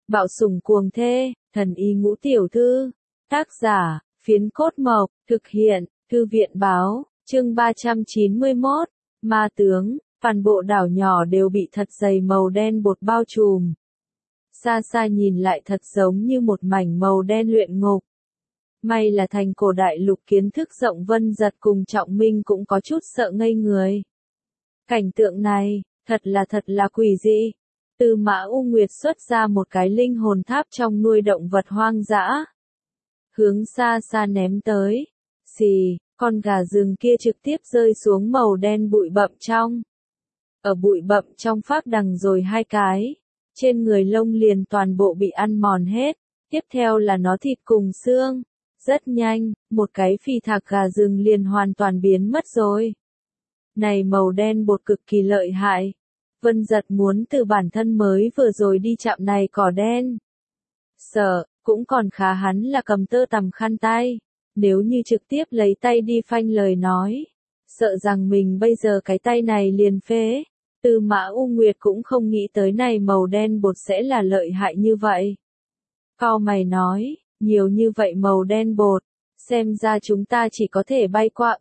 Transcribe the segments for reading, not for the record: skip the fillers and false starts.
Bạo sủng cuồng thê, thần y ngũ tiểu thư. Tác giả, Phiến Cốt Mộc, thực hiện, Thư viện báo, chương 391, ma tướng, toàn bộ đảo nhỏ đều bị thật dày màu đen bột bao trùm. Xa xa nhìn lại thật giống như một mảnh màu đen luyện ngục. May là thành cổ đại lục kiến thức rộng Vân Giật cùng Trọng Minh cũng có chút sợ ngây người. Cảnh tượng này, thật là quỷ dị. Tư Mã U Nguyệt xuất ra một cái linh hồn tháp trong nuôi động vật hoang dã. Hướng xa xa ném tới. Xì, con gà rừng kia trực tiếp rơi xuống màu đen bụi bặm trong. Ở bụi bặm trong phát đằng rồi hai cái. Trên người lông liền toàn bộ bị ăn mòn hết. Tiếp theo là nó thịt cùng xương. Rất nhanh, một cái phi thạc gà rừng liền hoàn toàn biến mất rồi. Này màu đen bột cực kỳ lợi hại. Vân Giật muốn từ bản thân mới vừa rồi đi chạm này cỏ đen. Sợ, cũng còn khá hắn là cầm tơ tằm khăn tay. Nếu như trực tiếp lấy tay đi phanh lời nói. Sợ rằng mình bây giờ cái tay này liền phế. Tư Mã U Nguyệt cũng không nghĩ tới này màu đen bột sẽ là lợi hại như vậy. Cau mày nói, nhiều như vậy màu đen bột. Xem ra chúng ta chỉ có thể bay qua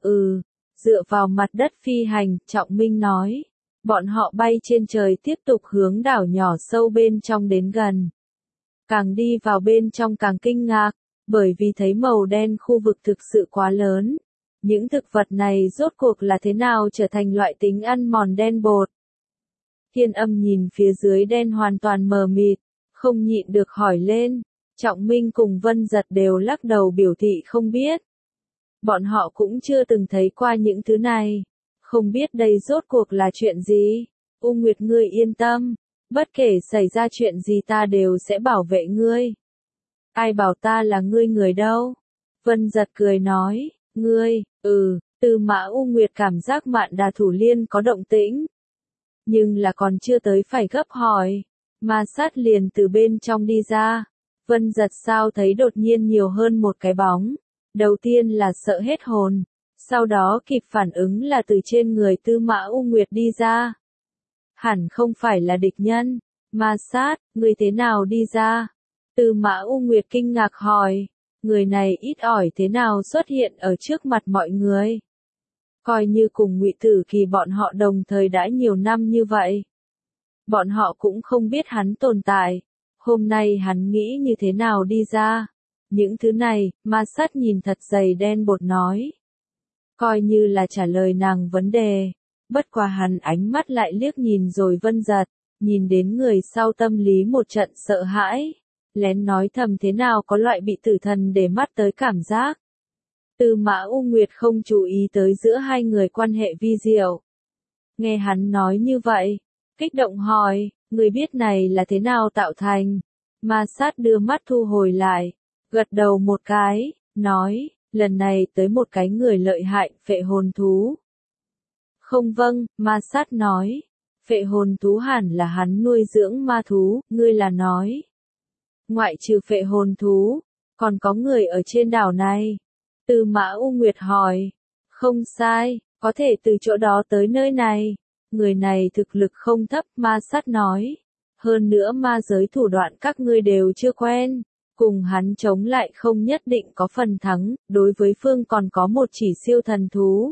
dựa vào mặt đất phi hành, Trọng Minh nói. Bọn họ bay trên trời tiếp tục hướng đảo nhỏ sâu bên trong đến gần. Càng đi vào bên trong càng kinh ngạc, bởi vì thấy màu đen khu vực thực sự quá lớn. Những thực vật này rốt cuộc là thế nào trở thành loại tính ăn mòn đen bột. Thiên Âm nhìn phía dưới đen hoàn toàn mờ mịt, không nhịn được hỏi lên. Trọng Minh cùng Vân Giật đều lắc đầu biểu thị không biết. Bọn họ cũng chưa từng thấy qua những thứ này. Không biết đây rốt cuộc là chuyện gì. U Nguyệt ngươi yên tâm. Bất kể xảy ra chuyện gì ta đều sẽ bảo vệ ngươi. Ai bảo ta là ngươi người đâu. Vân Giật cười nói. Ngươi, Tư Mã U Nguyệt cảm giác Mạn Đà Thủ Liên có động tĩnh. Nhưng là còn chưa tới phải gấp hỏi. Ma Sát liền từ bên trong đi ra. Vân Giật sao thấy đột nhiên nhiều hơn một cái bóng. Đầu tiên là sợ hết hồn. Sau đó kịp phản ứng là từ trên người Tư Mã U Nguyệt đi ra. Hẳn không phải là địch nhân. Ma Sát, người thế nào đi ra? Tư Mã U Nguyệt kinh ngạc hỏi. Người này ít ỏi thế nào xuất hiện ở trước mặt mọi người? Coi như cùng Ngụy Tử Kỳ bọn họ đồng thời đã nhiều năm như vậy. Bọn họ cũng không biết hắn tồn tại. Hôm nay hắn nghĩ như thế nào đi ra? Những thứ này, Ma Sát nhìn thật dày đen bột nói. Coi như là trả lời nàng vấn đề. Bất quá hắn ánh mắt lại liếc nhìn rồi Vân Giật. Nhìn đến người sau tâm lý một trận sợ hãi. Lén nói thầm thế nào có loại bị tử thần để mắt tới cảm giác. Tư Mã U Nguyệt không chú ý tới giữa hai người quan hệ vi diệu. Nghe hắn nói như vậy. Kích động hỏi, người biết này là thế nào tạo thành? Ma Sát đưa mắt thu hồi lại. Gật đầu một cái, nói, lần này tới một cái người lợi hại, phệ hồn thú. Không vâng, Ma Sát nói. Phệ hồn thú hẳn là hắn nuôi dưỡng ma thú, ngươi là nói. Ngoại trừ phệ hồn thú, còn có người ở trên đảo này. Tư Mã U Nguyệt hỏi. Không sai, có thể từ chỗ đó tới nơi này. Người này thực lực không thấp, Ma Sát nói. Hơn nữa ma giới thủ đoạn các ngươi đều chưa quen. Cùng hắn chống lại không nhất định có phần thắng, đối với phương còn có một chỉ siêu thần thú.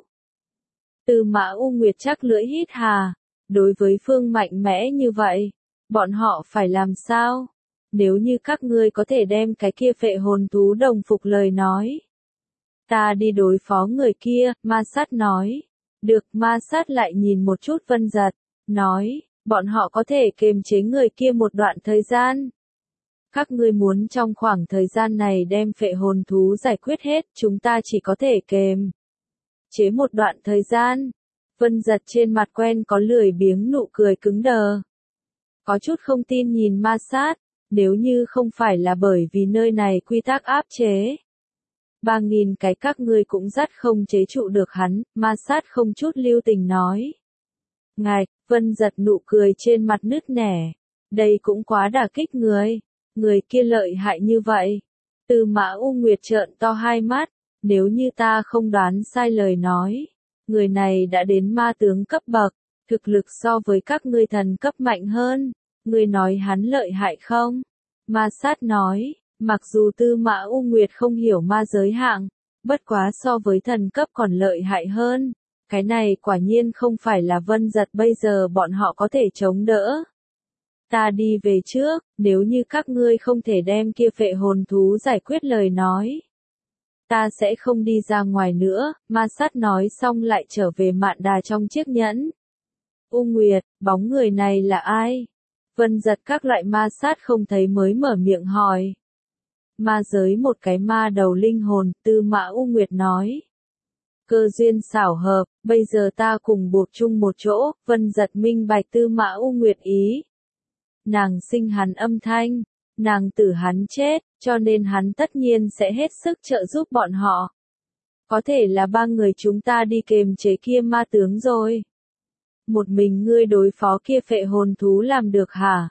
Tư Mã U Nguyệt chắc lưỡi hít hà. Đối với phương mạnh mẽ như vậy, bọn họ phải làm sao? Nếu như các ngươi có thể đem cái kia phệ hồn thú đồng phục lời nói. Ta đi đối phó người kia, Ma Sát nói. Được, Ma Sát lại nhìn một chút Vân Giật, nói, bọn họ có thể kiềm chế người kia một đoạn thời gian. Các ngươi muốn trong khoảng thời gian này đem phệ hồn thú giải quyết hết, chúng ta chỉ có thể kiềm chế một đoạn thời gian. Vân Giật trên mặt quen có lười biếng nụ cười cứng đờ. Có chút không tin nhìn Ma Sát, nếu như không phải là bởi vì nơi này quy tắc áp chế. 3.000 cái các ngươi cũng dắt không chế trụ được hắn, Ma Sát không chút lưu tình nói. Ngài, Vân Giật nụ cười trên mặt nứt nẻ. Đây cũng quá đả kích người. Người kia lợi hại như vậy. Tư Mã U Nguyệt trợn to hai mắt. Nếu như ta không đoán sai lời nói. Người này đã đến ma tướng cấp bậc. Thực lực so với các ngươi thần cấp mạnh hơn. Ngươi nói hắn lợi hại không? Ma sát nói, mặc dù Tư Mã U Nguyệt không hiểu ma giới hạng, bất quá so với thần cấp còn lợi hại hơn. Cái này quả nhiên không phải là Vân Giật bây giờ bọn họ có thể chống đỡ. Ta đi về trước, nếu như các ngươi không thể đem kia phệ hồn thú giải quyết lời nói. Ta sẽ không đi ra ngoài nữa, ma sát nói xong lại trở về Mạn Đà trong chiếc nhẫn. U Nguyệt, bóng người này là ai? Vân Giật các loại ma sát không thấy mới mở miệng hỏi. Ma giới một cái ma đầu linh hồn, Tư Mã U Nguyệt nói. Cơ duyên xảo hợp, bây giờ ta cùng buộc chung một chỗ, Vân Giật minh bạch Tư Mã U Nguyệt ý. Nàng sinh hắn âm thanh, nàng tử hắn chết, cho nên hắn tất nhiên sẽ hết sức trợ giúp bọn họ. Có thể là ba người chúng ta đi kềm chế kia ma tướng rồi. Một mình ngươi đối phó kia phệ hồn thú làm được hả?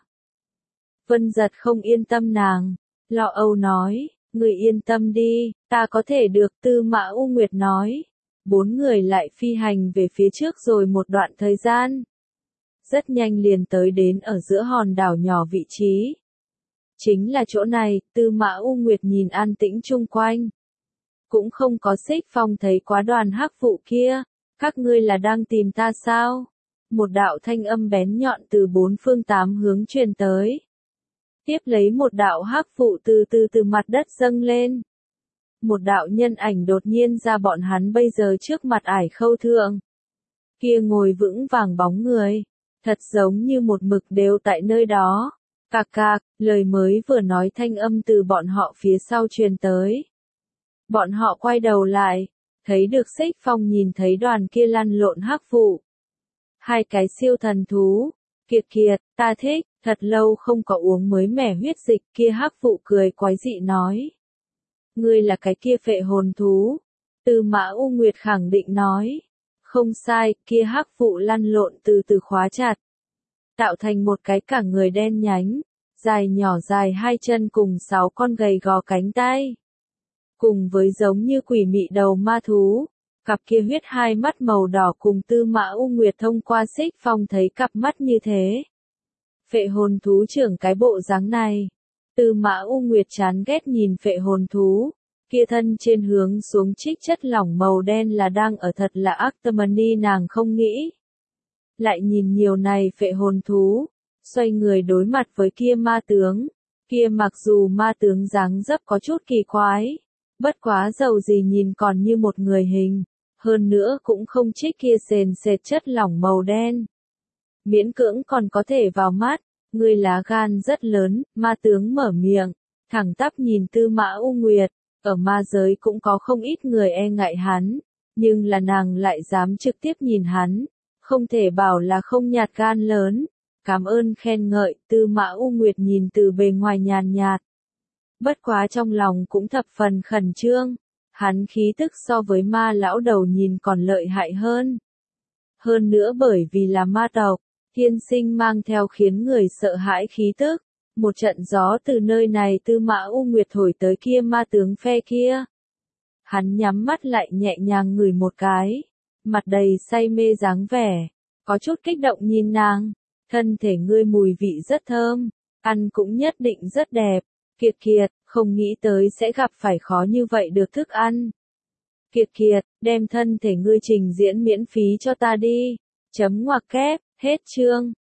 Vân Giật không yên tâm nàng, lo âu nói, ngươi yên tâm đi, ta có thể được. Tư Mã U Nguyệt nói. Bốn người lại phi hành về phía trước rồi một đoạn thời gian. Rất nhanh liền tới đến ở giữa hòn đảo nhỏ vị trí. Chính là chỗ này, Tư Mã U Nguyệt nhìn an tĩnh chung quanh. Cũng không có Xích Phong thấy quá đoàn hắc vụ kia. Các ngươi là đang tìm ta sao? Một đạo thanh âm bén nhọn từ bốn phương tám hướng truyền tới. Tiếp lấy một đạo hắc vụ từ mặt đất dâng lên. Một đạo nhân ảnh đột nhiên ra bọn hắn bây giờ trước mặt Ải Khâu thượng. Kia ngồi vững vàng bóng người, thật giống như một mực đều tại nơi đó. Cạc cạc, lời mới vừa nói thanh âm từ bọn họ phía sau truyền tới. Bọn họ quay đầu lại, thấy được Xích Phong nhìn thấy đoàn kia lăn lộn hắc vụ. Hai cái siêu thần thú, kiệt kiệt, ta thích, thật lâu không có uống mới mẻ huyết dịch. Kia hắc vụ cười quái dị nói. Ngươi là cái kia phệ hồn thú. Tư Mã U Nguyệt khẳng định nói. Không sai, kia hắc vụ lăn lộn từ khóa chặt. Tạo thành một cái cả người đen nhánh, dài nhỏ dài hai chân cùng 6 con gầy gò cánh tay. Cùng với giống như quỷ mị đầu ma thú, cặp kia huyết hai mắt màu đỏ cùng Tư Mã U Nguyệt thông qua Xích Phong thấy cặp mắt như thế. Phệ hồn thú trưởng cái bộ dáng này. Tư Mã U Nguyệt chán ghét nhìn phệ hồn thú, kia thân trên hướng xuống trích chất lỏng màu đen là đang ở thật là Artemani nàng không nghĩ. Lại nhìn nhiều này phệ hồn thú, xoay người đối mặt với kia ma tướng, kia mặc dù ma tướng dáng dấp có chút kỳ quái, bất quá dầu gì nhìn còn như một người hình, hơn nữa cũng không trích kia sền sệt chất lỏng màu đen. Miễn cưỡng còn có thể vào mắt. Ngươi lá gan rất lớn, ma tướng mở miệng, thẳng tắp nhìn Tư Mã U Nguyệt, ở ma giới cũng có không ít người e ngại hắn, nhưng là nàng lại dám trực tiếp nhìn hắn, không thể bảo là không nhạt gan lớn. Cảm ơn khen ngợi, Tư Mã U Nguyệt nhìn từ bề ngoài nhàn nhạt. Bất quá trong lòng cũng thập phần khẩn trương, hắn khí tức so với ma lão đầu nhìn còn lợi hại hơn. Hơn nữa bởi vì là ma tộc. Thiên sinh mang theo khiến người sợ hãi khí tức. Một trận gió từ nơi này Tư Mã U Nguyệt thổi tới kia ma tướng phe kia. Hắn nhắm mắt lại nhẹ nhàng ngửi một cái. Mặt đầy say mê dáng vẻ. Có chút kích động nhìn nàng. Thân thể ngươi mùi vị rất thơm. Ăn cũng nhất định rất đẹp. Kiệt kiệt, không nghĩ tới sẽ gặp phải khó như vậy được thức ăn. Kiệt kiệt, đem thân thể ngươi trình diễn miễn phí cho ta đi. Chấm ngoặc kép, hết chương.